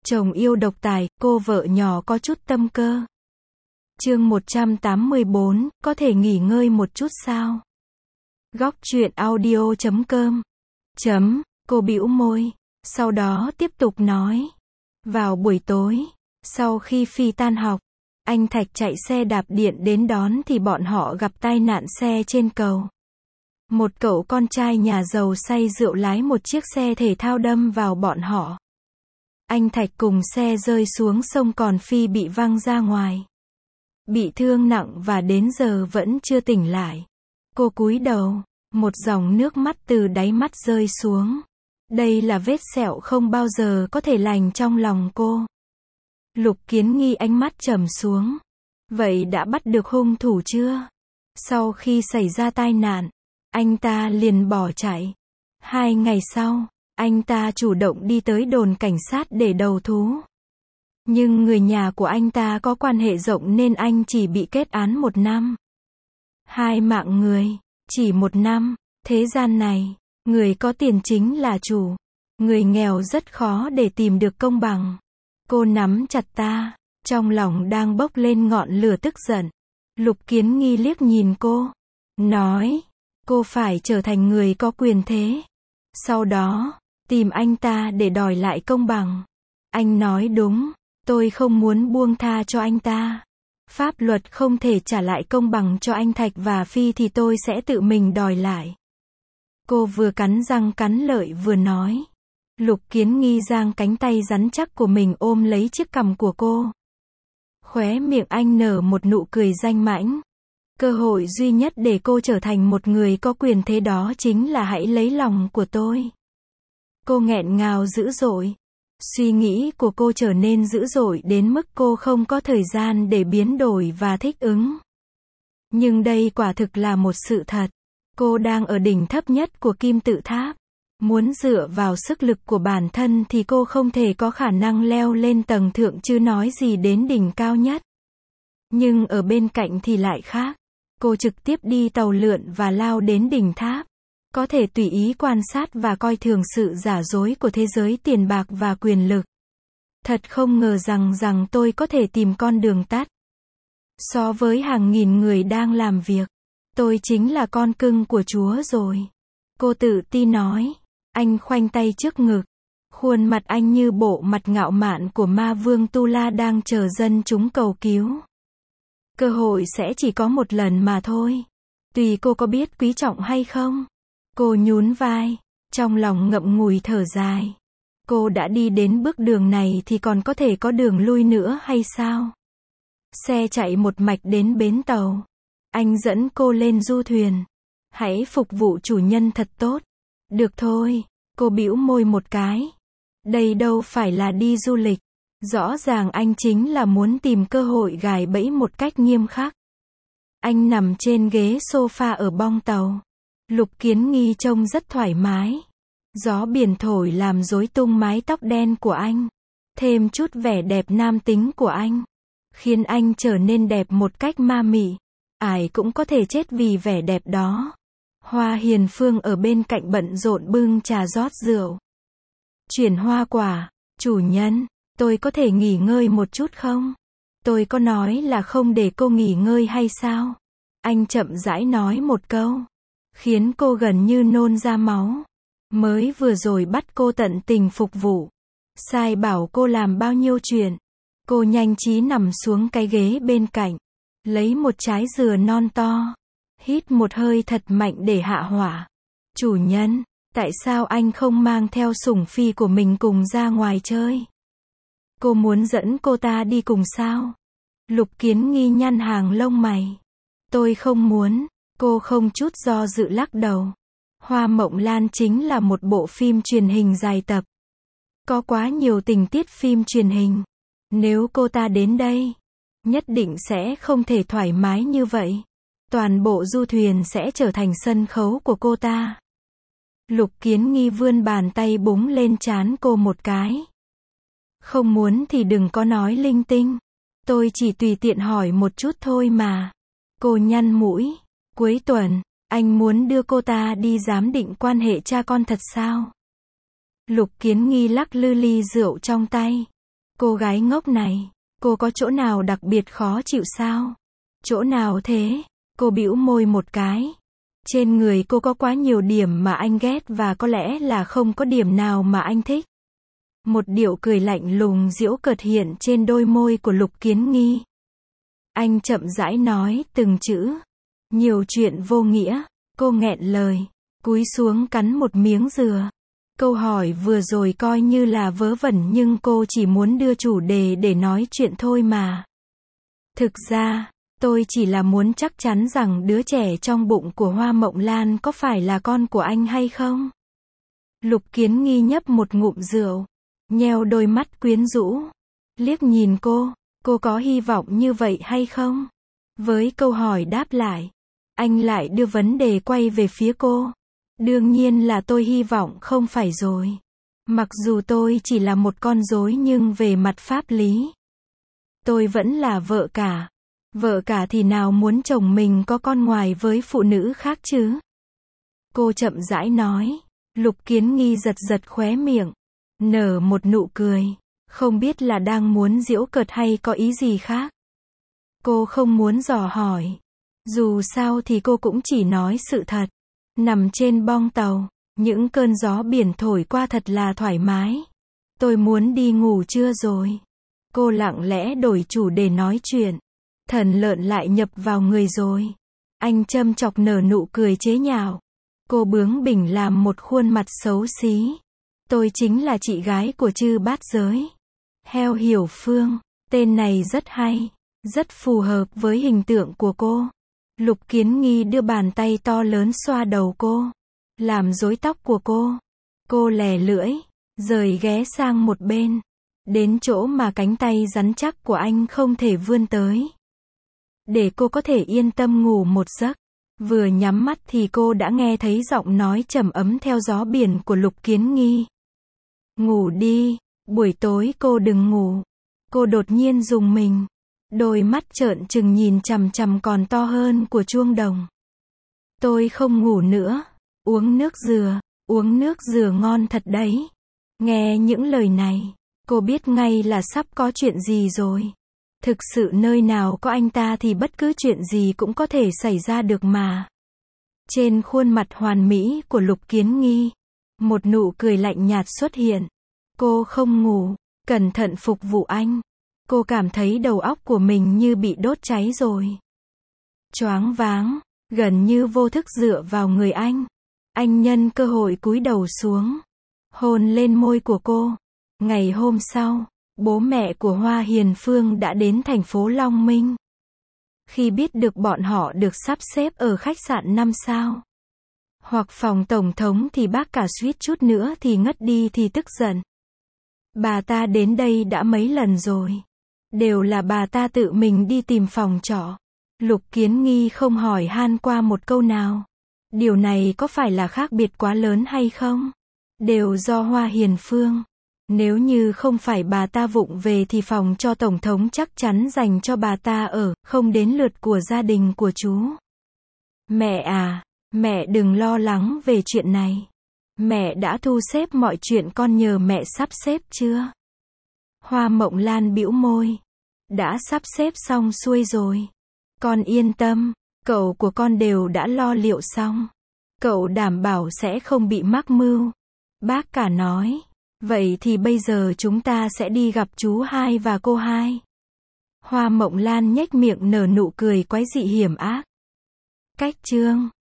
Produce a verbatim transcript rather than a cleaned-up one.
Chồng yêu độc tài, cô vợ nhỏ có chút tâm cơ. Chương một trăm tám mươi bốn, có thể nghỉ ngơi một chút sao? Góc truyện audio chấm com. Chấm, cô bĩu môi, sau đó tiếp tục nói. Vào buổi tối, sau khi Phi tan học, anh Thạch chạy xe đạp điện đến đón thì bọn họ gặp tai nạn xe trên cầu. Một cậu con trai nhà giàu say rượu lái một chiếc xe thể thao đâm vào bọn họ. Anh Thạch cùng xe rơi xuống sông còn Phi bị văng ra ngoài. Bị thương nặng và đến giờ vẫn chưa tỉnh lại. Cô cúi đầu, một dòng nước mắt từ đáy mắt rơi xuống. Đây là vết sẹo không bao giờ có thể lành trong lòng cô. Lục Kiến Nghi ánh mắt trầm xuống. Vậy đã bắt được hung thủ chưa? Sau khi xảy ra tai nạn, anh ta liền bỏ chạy. Hai ngày sau, anh ta chủ động đi tới đồn cảnh sát để đầu thú. Nhưng người nhà của anh ta có quan hệ rộng nên anh chỉ bị kết án một năm. Hai mạng người, chỉ một năm, thế gian này, người có tiền chính là chủ. Người nghèo rất khó để tìm được công bằng. Cô nắm chặt ta, trong lòng đang bốc lên ngọn lửa tức giận. Lục Kiến Nghi liếc nhìn cô, nói, cô phải trở thành người có quyền thế. Sau đó, tìm anh ta để đòi lại công bằng. Anh nói đúng, tôi không muốn buông tha cho anh ta. Pháp luật không thể trả lại công bằng cho anh Thạch và Phi thì tôi sẽ tự mình đòi lại. Cô vừa cắn răng cắn lợi vừa nói. Lục Kiến Nghi giang cánh tay rắn chắc của mình ôm lấy chiếc cằm của cô. Khóe miệng anh nở một nụ cười danh mãnh. Cơ hội duy nhất để cô trở thành một người có quyền thế đó chính là hãy lấy lòng của tôi. Cô nghẹn ngào dữ dội. Suy nghĩ của cô trở nên dữ dội đến mức cô không có thời gian để biến đổi và thích ứng. Nhưng đây quả thực là một sự thật. Cô đang ở đỉnh thấp nhất của kim tự tháp. Muốn dựa vào sức lực của bản thân thì cô không thể có khả năng leo lên tầng thượng chứ nói gì đến đỉnh cao nhất. Nhưng ở bên cạnh thì lại khác. Cô trực tiếp đi tàu lượn và lao đến đỉnh tháp. Có thể tùy ý quan sát và coi thường sự giả dối của thế giới tiền bạc và quyền lực. Thật không ngờ rằng rằng tôi có thể tìm con đường tắt. So với hàng nghìn người đang làm việc, tôi chính là con cưng của Chúa rồi. Cô tự tin nói. Anh khoanh tay trước ngực. Khuôn mặt anh như bộ mặt ngạo mạn của ma vương Tu La đang chờ dân chúng cầu cứu. Cơ hội sẽ chỉ có một lần mà thôi. Tùy cô có biết quý trọng hay không. Cô nhún vai, trong lòng ngậm ngùi thở dài. Cô đã đi đến bước đường này thì còn có thể có đường lui nữa hay sao? Xe chạy một mạch đến bến tàu. Anh dẫn cô lên du thuyền. Hãy phục vụ chủ nhân thật tốt. Được thôi, cô bĩu môi một cái. Đây đâu phải là đi du lịch. Rõ ràng anh chính là muốn tìm cơ hội gài bẫy một cách nghiêm khắc. Anh nằm trên ghế sofa ở bong tàu. Lục Kiến Nghi trông rất thoải mái. Gió biển thổi làm rối tung mái tóc đen của anh. Thêm chút vẻ đẹp nam tính của anh. Khiến anh trở nên đẹp một cách ma mị. Ai cũng có thể chết vì vẻ đẹp đó. Hoa Hiền Phương ở bên cạnh bận rộn bưng trà rót rượu. Chuyển hoa quả, chủ nhân, tôi có thể nghỉ ngơi một chút không? Tôi có nói là không để cô nghỉ ngơi hay sao? Anh chậm rãi nói một câu. Khiến cô gần như nôn ra máu. Mới vừa rồi bắt cô tận tình phục vụ. Sai bảo cô làm bao nhiêu chuyện. Cô nhanh trí nằm xuống cái ghế bên cạnh. Lấy một trái dừa non to. Hít một hơi thật mạnh để hạ hỏa. Chủ nhân, tại sao anh không mang theo sủng phi của mình cùng ra ngoài chơi? Cô muốn dẫn cô ta đi cùng sao? Lục Kiến Nghi nhăn hàng lông mày. Tôi không muốn. Cô không chút do dự lắc đầu. Hoa Mộng Lan chính là một bộ phim truyền hình dài tập. Có quá nhiều tình tiết phim truyền hình. Nếu cô ta đến đây, nhất định sẽ không thể thoải mái như vậy. Toàn bộ du thuyền sẽ trở thành sân khấu của cô ta. Lục Kiến Nghi vươn bàn tay búng lên trán cô một cái. Không muốn thì đừng có nói linh tinh. Tôi chỉ tùy tiện hỏi một chút thôi mà. Cô nhăn mũi. Cuối tuần, anh muốn đưa cô ta đi giám định quan hệ cha con thật sao? Lục Kiến Nghi lắc lư ly rượu trong tay. Cô gái ngốc này, cô có chỗ nào đặc biệt khó chịu sao? Chỗ nào thế? Cô bĩu môi một cái. Trên người cô có quá nhiều điểm mà anh ghét và có lẽ là không có điểm nào mà anh thích. Một điệu cười lạnh lùng giễu cợt hiện trên đôi môi của Lục Kiến Nghi. Anh chậm rãi nói từng chữ. Nhiều chuyện vô nghĩa. Cô nghẹn lời, cúi xuống cắn một miếng dừa. Câu hỏi vừa rồi coi như là vớ vẩn nhưng cô chỉ muốn đưa chủ đề để nói chuyện thôi mà. Thực ra, tôi chỉ là muốn chắc chắn rằng đứa trẻ trong bụng của Hoa Mộng Lan có phải là con của anh hay không? Lục Kiến Nghi nhấp một ngụm rượu, nheo đôi mắt quyến rũ, liếc nhìn cô, cô có hy vọng như vậy hay không? Với câu hỏi đáp lại, anh lại đưa vấn đề quay về phía cô. Đương nhiên là tôi hy vọng không phải rồi. Mặc dù tôi chỉ là một con rối nhưng về mặt pháp lý, tôi vẫn là vợ cả. Vợ cả thì nào muốn chồng mình có con ngoài với phụ nữ khác chứ? Cô chậm rãi nói. Lục Kiến Nghi giật giật khóe miệng, nở một nụ cười, không biết là đang muốn giễu cợt hay có ý gì khác. Cô không muốn dò hỏi. Dù sao thì cô cũng chỉ nói sự thật. Nằm trên bong tàu, những cơn gió biển thổi qua thật là thoải mái. Tôi muốn đi ngủ trưa rồi. Cô lặng lẽ đổi chủ đề nói chuyện. Thần lợn lại nhập vào người rồi. Anh châm chọc nở nụ cười chế nhạo. Cô bướng bỉnh làm một khuôn mặt xấu xí. Tôi chính là chị gái của Chư Bát Giới. Heo Hiểu Phương. Tên này rất hay, rất phù hợp với hình tượng của cô. Lục Kiến Nghi đưa bàn tay to lớn xoa đầu cô, làm rối tóc của cô. Cô lè lưỡi, rời ghé sang một bên, đến chỗ mà cánh tay rắn chắc của anh không thể vươn tới. Để cô có thể yên tâm ngủ một giấc. Vừa nhắm mắt thì cô đã nghe thấy giọng nói trầm ấm theo gió biển của Lục Kiến Nghi. Ngủ đi, buổi tối cô đừng ngủ. Cô đột nhiên rùng mình. Đôi mắt trợn trừng nhìn chằm chằm còn to hơn của chuông đồng. Tôi không ngủ nữa. Uống nước dừa. Uống nước dừa ngon thật đấy. Nghe những lời này, cô biết ngay là sắp có chuyện gì rồi. Thực sự nơi nào có anh ta thì bất cứ chuyện gì cũng có thể xảy ra được mà. Trên khuôn mặt hoàn mỹ của Lục Kiến Nghi, một nụ cười lạnh nhạt xuất hiện. Cô không ngủ, cẩn thận phục vụ anh. Cô cảm thấy đầu óc của mình như bị đốt cháy rồi. Choáng váng, gần như vô thức dựa vào người anh. Anh nhân cơ hội cúi đầu xuống, hôn lên môi của cô. Ngày hôm sau, bố mẹ của Hoa Hiền Phương đã đến thành phố Long Minh. Khi biết được bọn họ được sắp xếp ở khách sạn năm sao hoặc phòng tổng thống thì bác cả suýt chút nữa thì ngất đi thì tức giận. Bà ta đến đây đã mấy lần rồi. Đều là bà ta tự mình đi tìm phòng trọ. Lục Kiến Nghi không hỏi han qua một câu nào. Điều này có phải là khác biệt quá lớn hay không? Đều do Hoa Hiền Phương. Nếu như không phải bà ta vụng về thì phòng cho tổng thống chắc chắn dành cho bà ta ở, không đến lượt của gia đình của chú. Mẹ à, mẹ đừng lo lắng về chuyện này. Mẹ đã thu xếp mọi chuyện, con nhờ mẹ sắp xếp chưa? Hoa Mộng Lan bĩu môi. Đã sắp xếp xong xuôi rồi. Con yên tâm, cậu của con đều đã lo liệu xong. Cậu đảm bảo sẽ không bị mắc mưu. Bác cả nói. Vậy thì bây giờ chúng ta sẽ đi gặp chú hai và cô hai. Hoa Mộng Lan nhếch miệng nở nụ cười quái dị hiểm ác. Cách chương